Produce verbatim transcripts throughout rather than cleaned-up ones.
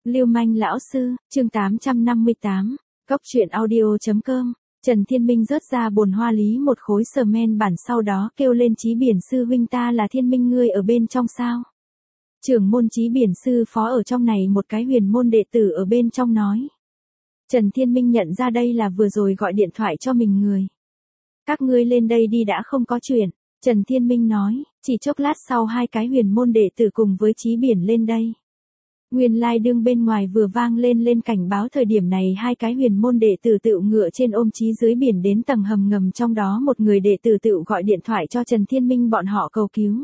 Lưu manh lão sư, chương tám trăm năm mươi tám, Cóc truyện audio.com. Trần Thiên Minh rớt ra bồn hoa lý một khối sờ men bản, sau đó kêu lên Chí Biển sư huynh, ta là Thiên Minh, ngươi ở bên trong sao? Trưởng môn Chí Biển sư phó ở trong này, một cái huyền môn đệ tử ở bên trong nói. Trần Thiên Minh nhận ra đây là vừa rồi gọi điện thoại cho mình người. Các ngươi lên đây đi, đã không có chuyện. Trần Thiên Minh nói, chỉ chốc lát sau hai cái huyền môn đệ tử cùng với Chí Biển lên đây. Nguyên lai đương bên ngoài vừa vang lên lên cảnh báo, thời điểm này hai cái huyền môn đệ tử tựu ngựa trên ôm Chí dưới biển đến tầng hầm ngầm, trong đó một người đệ tử tựu gọi điện thoại cho Trần Thiên Minh bọn họ cầu cứu.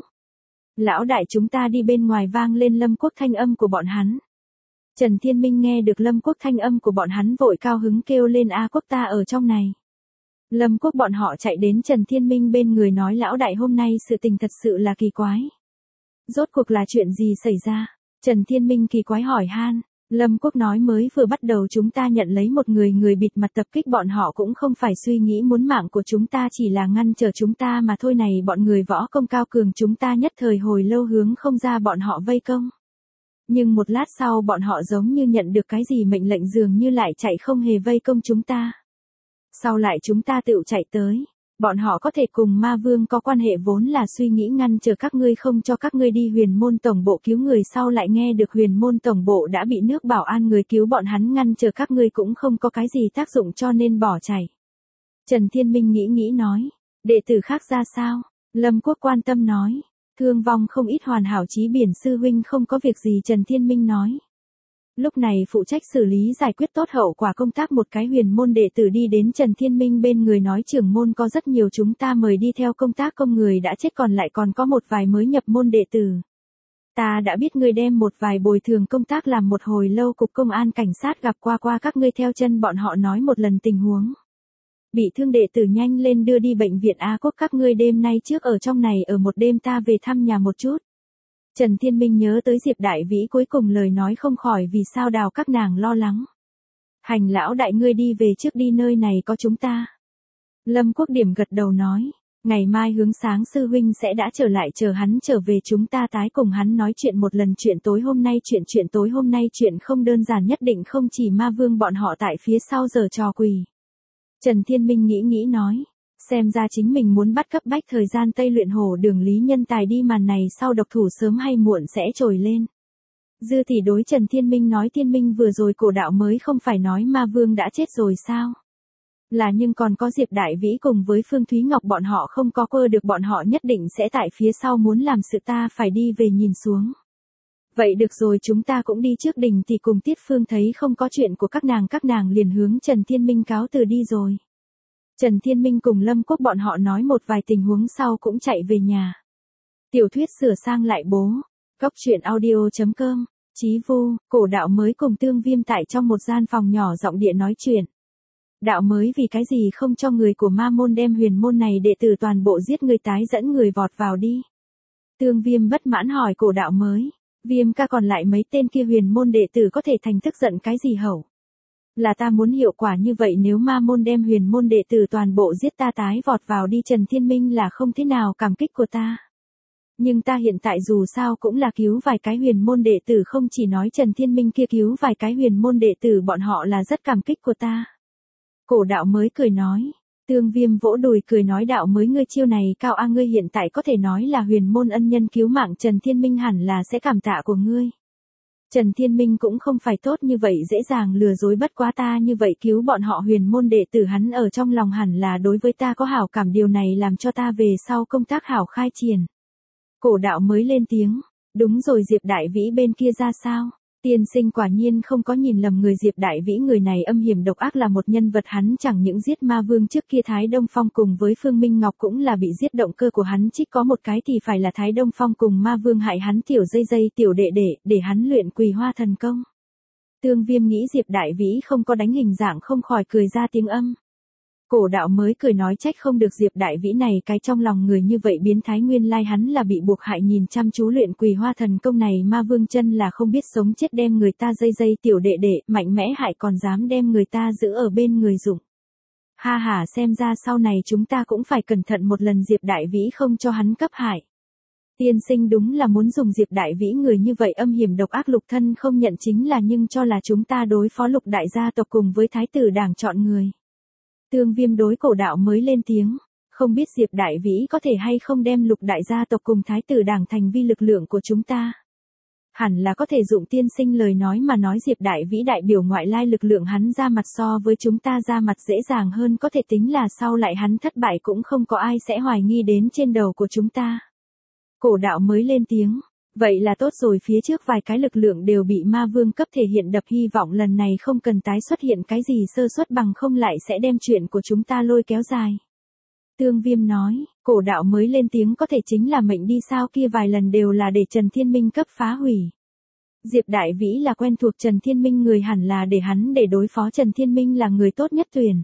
Lão đại, chúng ta đi, bên ngoài vang lên Lâm Quốc thanh âm của bọn hắn. Trần Thiên Minh nghe được Lâm Quốc thanh âm của bọn hắn vội cao hứng kêu lên, A Quốc ta ở trong này. Lâm Quốc bọn họ chạy đến Trần Thiên Minh bên người nói, lão đại, hôm nay sự tình thật sự là kỳ quái. Rốt cuộc là chuyện gì xảy ra? Trần Thiên Minh kỳ quái hỏi han. Lâm Quốc nói, mới vừa bắt đầu chúng ta nhận lấy một người người bịt mặt tập kích bọn họ, cũng không phải suy nghĩ muốn mạng của chúng ta, chỉ là ngăn trở chúng ta mà thôi này, bọn người võ công cao cường, chúng ta nhất thời hồi lâu hướng không ra bọn họ vây công. Nhưng một lát sau bọn họ giống như nhận được cái gì mệnh lệnh, dường như lại chạy, không hề vây công chúng ta. Sau lại chúng ta tự chạy tới. Bọn họ có thể cùng ma vương có quan hệ, vốn là suy nghĩ ngăn trở các ngươi, không cho các ngươi đi huyền môn tổng bộ cứu người, sau lại nghe được huyền môn tổng bộ đã bị nước bảo an người cứu, bọn hắn ngăn trở các ngươi cũng không có cái gì tác dụng, cho nên bỏ chạy. Trần Thiên Minh nghĩ nghĩ nói, đệ tử khác ra sao? Lâm Quốc quan tâm nói, thương vong không ít, hoàn hảo, Chí Biển sư huynh không có việc gì. Trần Thiên Minh nói. Lúc này phụ trách xử lý giải quyết tốt hậu quả công tác một cái huyền môn đệ tử đi đến Trần Thiên Minh bên người nói, trưởng môn có rất nhiều chúng ta mời đi theo công tác công người đã chết, còn lại còn có một vài mới nhập môn đệ tử. Ta đã biết ngươi đem một vài bồi thường công tác làm một hồi lâu, cục công an cảnh sát gặp qua qua các ngươi, theo chân bọn họ nói một lần tình huống. Bị thương đệ tử nhanh lên đưa đi bệnh viện A Quốc, các ngươi đêm nay trước ở trong này ở một đêm, ta về thăm nhà một chút. Trần Thiên Minh nhớ tới Diệp Đại Vĩ cuối cùng lời nói, không khỏi vì sao đào các nàng lo lắng. Hành lão đại, ngươi đi về trước đi, nơi này có chúng ta. Lâm Quốc điểm gật đầu nói, ngày mai hướng sáng sư huynh sẽ đã trở lại, chờ hắn trở về chúng ta tái cùng hắn nói chuyện một lần. Chuyện tối hôm nay chuyện chuyện tối hôm nay chuyện không đơn giản, nhất định không chỉ ma vương bọn họ tại phía sau giở trò quỷ. Trần Thiên Minh nghĩ nghĩ nói, xem ra chính mình muốn bắt cấp bách thời gian Tây Luyện Hổ Đường Lý Nhân Tài đi, màn này sau độc thủ sớm hay muộn sẽ trồi lên. Dư tỷ đối Trần Thiên Minh nói, Thiên Minh vừa rồi cổ đạo mới không phải nói ma vương đã chết rồi sao? Là, nhưng còn có Diệp Đại Vĩ cùng với Phương Thúy Ngọc bọn họ không có cơ được, bọn họ nhất định sẽ tại phía sau muốn làm sự, ta phải đi về nhìn xuống. Vậy được rồi, chúng ta cũng đi trước. Đình thì cùng Tiết Phương thấy không có chuyện của các nàng, các nàng liền hướng Trần Thiên Minh cáo từ đi rồi. Trần Thiên Minh cùng Lâm Quốc bọn họ nói một vài tình huống sau cũng chạy về nhà. Tiểu thuyết sửa sang lại bố. Cóc truyện audio.com. Chí Vu, cổ đạo mới cùng Tương Viêm tại trong một gian phòng nhỏ giọng địa nói chuyện. Đạo mới vì cái gì không cho người của ma môn đem huyền môn này đệ tử toàn bộ giết, người tái dẫn người vọt vào đi. Tương Viêm bất mãn hỏi cổ đạo mới, Viêm ca, còn lại mấy tên kia huyền môn đệ tử có thể thành tức giận cái gì hẩu? Là ta muốn hiệu quả như vậy, nếu ma môn đem huyền môn đệ tử toàn bộ giết, ta tái vọt vào đi. Trần Thiên Minh là không thế nào cảm kích của ta. Nhưng ta hiện tại dù sao cũng là cứu vài cái huyền môn đệ tử, không chỉ nói Trần Thiên Minh kia cứu vài cái huyền môn đệ tử, bọn họ là rất cảm kích của ta. Cổ đạo mới cười nói. Tương Viêm vỗ đùi cười nói, đạo mới ngươi chiêu này cao a, ngươi hiện tại có thể nói là huyền môn ân nhân cứu mạng, Trần Thiên Minh hẳn là sẽ cảm tạ của ngươi. Trần Thiên Minh cũng không phải tốt như vậy dễ dàng lừa dối, bất quá ta như vậy cứu bọn họ huyền môn đệ tử, hắn ở trong lòng hẳn là đối với ta có hảo cảm, điều này làm cho ta về sau công tác hảo khai triển. Cổ đạo mới lên tiếng, đúng rồi, Diệp Đại Vĩ bên kia ra sao? Tiên sinh quả nhiên không có nhìn lầm người, Diệp Đại Vĩ người này âm hiểm độc ác, là một nhân vật, hắn chẳng những giết ma vương trước kia Thái Đông Phong cùng với Phương Minh Ngọc cũng là bị giết, động cơ của hắn trích có một cái thì phải là Thái Đông Phong cùng ma vương hại hắn tiểu dây dây tiểu đệ đệ, để hắn luyện Quỳ Hoa thần công. Tương Viêm nghĩ Diệp Đại Vĩ không có đánh hình dạng, không khỏi cười ra tiếng âm. Cổ đạo mới cười nói, trách không được Diệp Đại Vĩ này cái trong lòng người như vậy biến thái, nguyên lai hắn là bị buộc hại, nhìn chăm chú luyện Quỳ Hoa thần công này, ma vương chân là không biết sống chết, đem người ta dây dây tiểu đệ đệ, mạnh mẽ hại còn dám đem người ta giữ ở bên người dụng. Ha ha, xem ra sau này chúng ta cũng phải cẩn thận một lần, Diệp Đại Vĩ không cho hắn cấp hại. Tiên sinh đúng là muốn dùng Diệp Đại Vĩ người như vậy âm hiểm độc ác, Lục Thân không nhận chính là nhưng cho là chúng ta đối phó Lục đại gia tộc cùng với thái tử đảng chọn người. Tương Viêm đối Cổ Đạo mới lên tiếng, không biết Diệp Đại Vĩ có thể hay không đem Lục đại gia tộc cùng thái tử đảng thành vi lực lượng của chúng ta. Hẳn là có thể dụng tiên sinh lời nói mà nói, Diệp Đại Vĩ đại biểu ngoại lai lực lượng hắn ra mặt so với chúng ta ra mặt dễ dàng hơn, có thể tính là sau lại hắn thất bại cũng không có ai sẽ hoài nghi đến trên đầu của chúng ta. Cổ Đạo mới lên tiếng, vậy là tốt rồi, phía trước vài cái lực lượng đều bị ma vương cấp thể hiện đập, hy vọng lần này không cần tái xuất hiện cái gì sơ suất, bằng không lại sẽ đem chuyện của chúng ta lôi kéo dài. Tương Viêm nói, Cổ Đạo mới lên tiếng, có thể chính là mệnh đi, sao kia vài lần đều là để Trần Thiên Minh cấp phá hủy. Diệp Đại Vĩ là quen thuộc Trần Thiên Minh người, hẳn là để hắn để đối phó Trần Thiên Minh là người tốt nhất tuyển.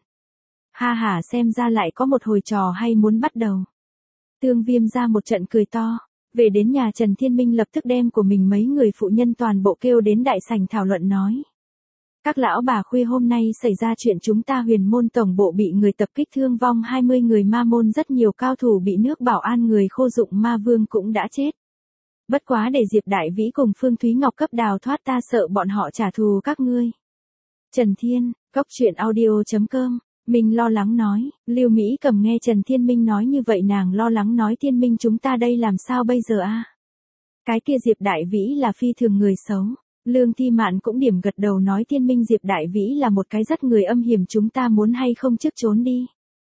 Ha ha, xem ra lại có một hồi trò hay muốn bắt đầu. Tương Viêm ra một trận cười to, về đến nhà Trần Thiên Minh lập tức đem của mình mấy người phụ nhân toàn bộ kêu đến đại sảnh thảo luận nói. Các lão bà khuya hôm nay xảy ra chuyện, chúng ta Huyền môn tổng bộ bị người tập kích thương vong hai mươi người, ma môn rất nhiều cao thủ bị nước bảo an người khô dụng, ma vương cũng đã chết. Bất quá để Diệp Đại Vĩ cùng Phương Thúy Ngọc cấp đào thoát, ta sợ bọn họ trả thù các ngươi. Trần Thiên, Cốc Truyện Audio chấm com, mình lo lắng nói, Lưu Mỹ Cầm nghe Trần Thiên Minh nói như vậy nàng lo lắng nói, Thiên Minh chúng ta đây làm sao bây giờ a? Cái kia Diệp Đại Vĩ là phi thường người xấu. Lương Thi Mạn cũng điểm gật đầu nói, Thiên Minh Diệp Đại Vĩ là một cái rất người âm hiểm, chúng ta muốn hay không trước trốn đi.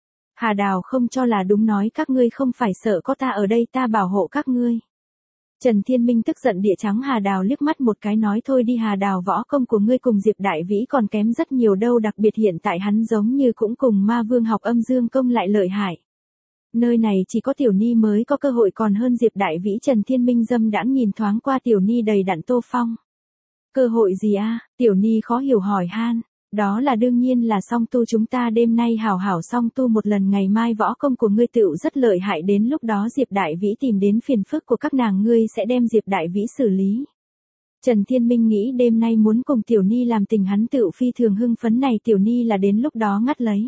Hà Đào không cho là đúng nói, các ngươi không phải sợ có ta ở đây ta bảo hộ các ngươi. Trần Thiên Minh tức giận địa trắng Hà Đào liếc mắt một cái nói, thôi đi Hà Đào, võ công của ngươi cùng Diệp Đại Vĩ còn kém rất nhiều đâu, đặc biệt hiện tại hắn giống như cũng cùng ma vương học âm dương công lại lợi hại. Nơi này chỉ có Tiểu Ni mới có cơ hội còn hơn Diệp Đại Vĩ. Trần Thiên Minh dâm đãng nhìn thoáng qua Tiểu Ni đầy đặn Tô Phong. Cơ hội gì a? Tiểu Ni khó hiểu hỏi han. Đó là đương nhiên là song tu, chúng ta đêm nay hảo hảo song tu một lần, ngày mai võ công của ngươi tựu rất lợi hại, đến lúc đó Diệp Đại Vĩ tìm đến phiền phức của các nàng, ngươi sẽ đem Diệp Đại Vĩ xử lý. Trần Thiên Minh nghĩ đêm nay muốn cùng Tiểu Ni làm tình, hắn tựu phi thường hưng phấn, này Tiểu Ni là đến lúc đó ngắt lấy.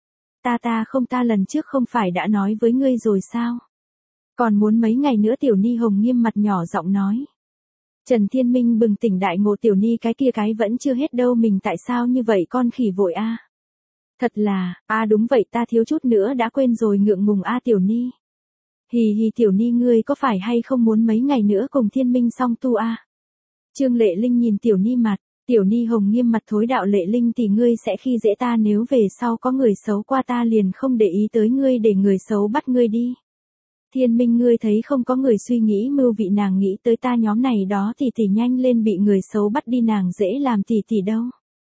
Ta ta không, ta lần trước không phải đã nói với ngươi rồi sao? Còn muốn mấy ngày nữa, Tiểu Ni hồng nghiêm mặt nhỏ giọng nói. Trần Thiên Minh bừng tỉnh đại ngộ, Tiểu Ni cái kia cái vẫn chưa hết đâu, mình tại sao như vậy con khỉ vội a? À? Thật là, a à đúng vậy, ta thiếu chút nữa đã quên rồi, ngượng ngùng a à, Tiểu Ni. Hì hì, Tiểu Ni ngươi có phải hay không muốn mấy ngày nữa cùng Thiên Minh song tu a? À? Trương Lệ Linh nhìn Tiểu Ni mặt, Tiểu Ni hồng nghiêm mặt thối đạo, Lệ Linh thì ngươi sẽ khi dễ ta, nếu về sau có người xấu qua ta liền không để ý tới ngươi, để người xấu bắt ngươi đi. Thiên Minh ngươi thấy không có người suy nghĩ mưu vị, nàng nghĩ tới ta nhóm này đó thì thì nhanh lên bị người xấu bắt đi, nàng dễ làm tỷ tỷ đâu.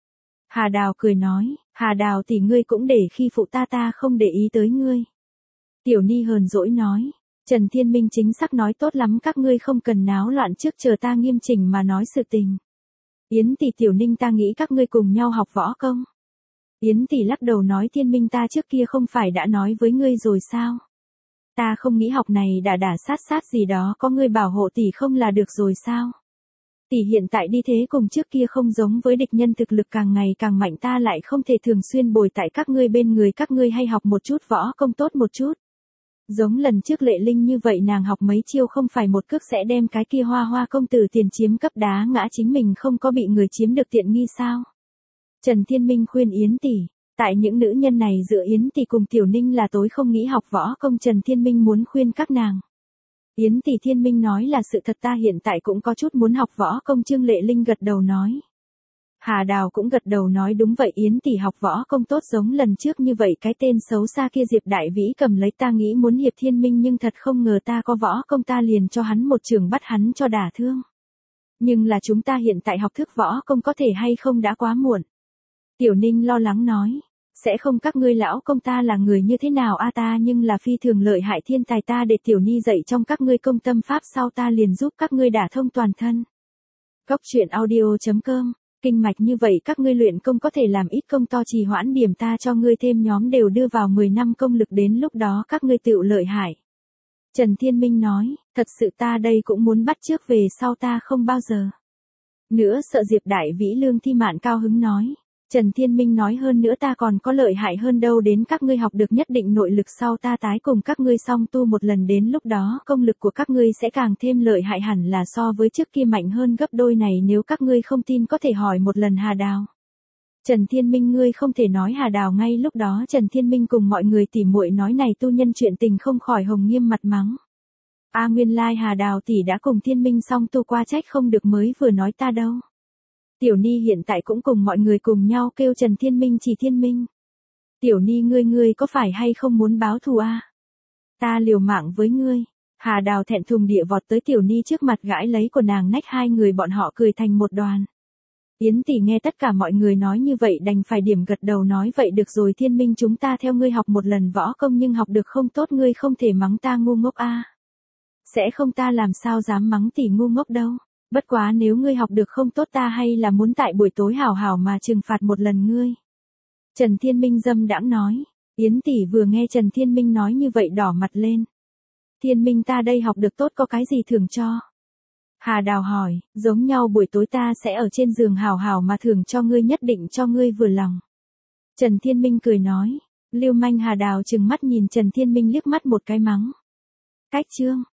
Hà Đào cười nói, Hà Đào tỷ ngươi cũng để khi phụ ta, ta không để ý tới ngươi. Tiểu Ni hờn dỗi nói, Trần Thiên Minh chính xác nói, tốt lắm các ngươi không cần náo loạn, trước chờ ta nghiêm chỉnh mà nói sự tình. Yến tỷ, Tiểu Ninh ta nghĩ các ngươi cùng nhau học võ công. Yến tỷ lắc đầu nói, Thiên Minh ta trước kia không phải đã nói với ngươi rồi sao? Ta không nghĩ học này đả đả sát sát gì đó, có ngươi bảo hộ tỷ không là được rồi sao? Tỷ hiện tại đi thế cùng trước kia không giống, với địch nhân thực lực càng ngày càng mạnh, ta lại không thể thường xuyên bồi tại các ngươi bên người, các ngươi hay học một chút võ công tốt một chút. Giống lần trước Lệ Linh như vậy, nàng học mấy chiêu không phải một cước sẽ đem cái kia Hoa Hoa công tử tiền chiếm cấp đá ngã, chính mình không có bị người chiếm được tiện nghi sao? Trần Thiên Minh khuyên Yến tỷ. Tại những nữ nhân này giữa Yến tỷ cùng Tiểu Ninh là tối không nghĩ học võ công, Trần Thiên Minh muốn khuyên các nàng. Yến tỷ, Thiên Minh nói là sự thật, ta hiện tại cũng có chút muốn học võ công. Trương Lệ Linh gật đầu nói. Hà Đào cũng gật đầu nói, đúng vậy Yến tỷ, học võ công tốt giống lần trước như vậy, cái tên xấu xa kia Diệp Đại Vĩ cầm lấy ta nghĩ muốn hiệp Thiên Minh, nhưng thật không ngờ ta có võ công, ta liền cho hắn một trường bắt hắn cho đả thương. Nhưng là chúng ta hiện tại học thức võ công có thể hay không đã quá muộn. Tiểu Ninh lo lắng nói, sẽ không, các ngươi lão công ta là người như thế nào a? Ta nhưng là phi thường lợi hại thiên tài, ta để Tiểu Ni dạy trong các ngươi công tâm pháp, sau ta liền giúp các ngươi đả thông toàn thân. Cốc Truyện Audio chấm com, kinh mạch như vậy các ngươi luyện công có thể làm ít công to, trì hoãn điểm ta cho ngươi thêm nhóm đều đưa vào mười năm công lực, đến lúc đó các ngươi tựu lợi hại. Trần Thiên Minh nói, thật sự ta đây cũng muốn bắt trước, về sau ta không bao giờ nữa sợ Diệp Đại Vĩ. Lương Thi Mạn cao hứng nói. Trần Thiên Minh nói hơn nữa ta còn có lợi hại hơn đâu, đến các ngươi học được nhất định nội lực sau ta tái cùng các ngươi song tu một lần, đến lúc đó công lực của các ngươi sẽ càng thêm lợi hại, hẳn là so với trước kia mạnh hơn gấp đôi này, nếu các ngươi không tin có thể hỏi một lần Hà Đào. Trần Thiên Minh ngươi không thể nói Hà Đào ngay lúc đó Trần Thiên Minh cùng mọi người tỉ muội nói này tu nhân chuyện tình không khỏi hồng nghiêm mặt mắng. A nguyên lai Hà Đào tỷ đã cùng Thiên Minh song tu qua, trách không được mới vừa nói ta đâu. Tiểu Ni hiện tại cũng cùng mọi người cùng nhau kêu Trần Thiên Minh chỉ Thiên Minh. Tiểu Ni ngươi ngươi có phải hay không muốn báo thù a? À? Ta liều mạng với ngươi. Hà Đào thẹn thùng địa vọt tới Tiểu Ni trước mặt gãi lấy của nàng nách, hai người bọn họ cười thành một đoàn. Yến tỷ nghe tất cả mọi người nói như vậy đành phải điểm gật đầu nói vậy được rồi Thiên Minh, chúng ta theo ngươi học một lần võ công, nhưng học được không tốt ngươi không thể mắng ta ngu ngốc a. À? Sẽ không, ta làm sao dám mắng tỷ ngu ngốc đâu. Bất quá nếu ngươi học được không tốt ta hay là muốn tại buổi tối hảo hảo mà trừng phạt một lần ngươi. Trần Thiên Minh dâm đãng nói. Yến tỷ vừa nghe Trần Thiên Minh nói như vậy đỏ mặt lên. Thiên Minh ta đây học được tốt có cái gì thưởng cho? Hà Đào hỏi, giống nhau buổi tối ta sẽ ở trên giường hảo hảo mà thưởng cho ngươi, nhất định cho ngươi vừa lòng. Trần Thiên Minh cười nói. Lưu manh. Hà Đào trừng mắt nhìn Trần Thiên Minh liếc mắt một cái mắng. Cách chương.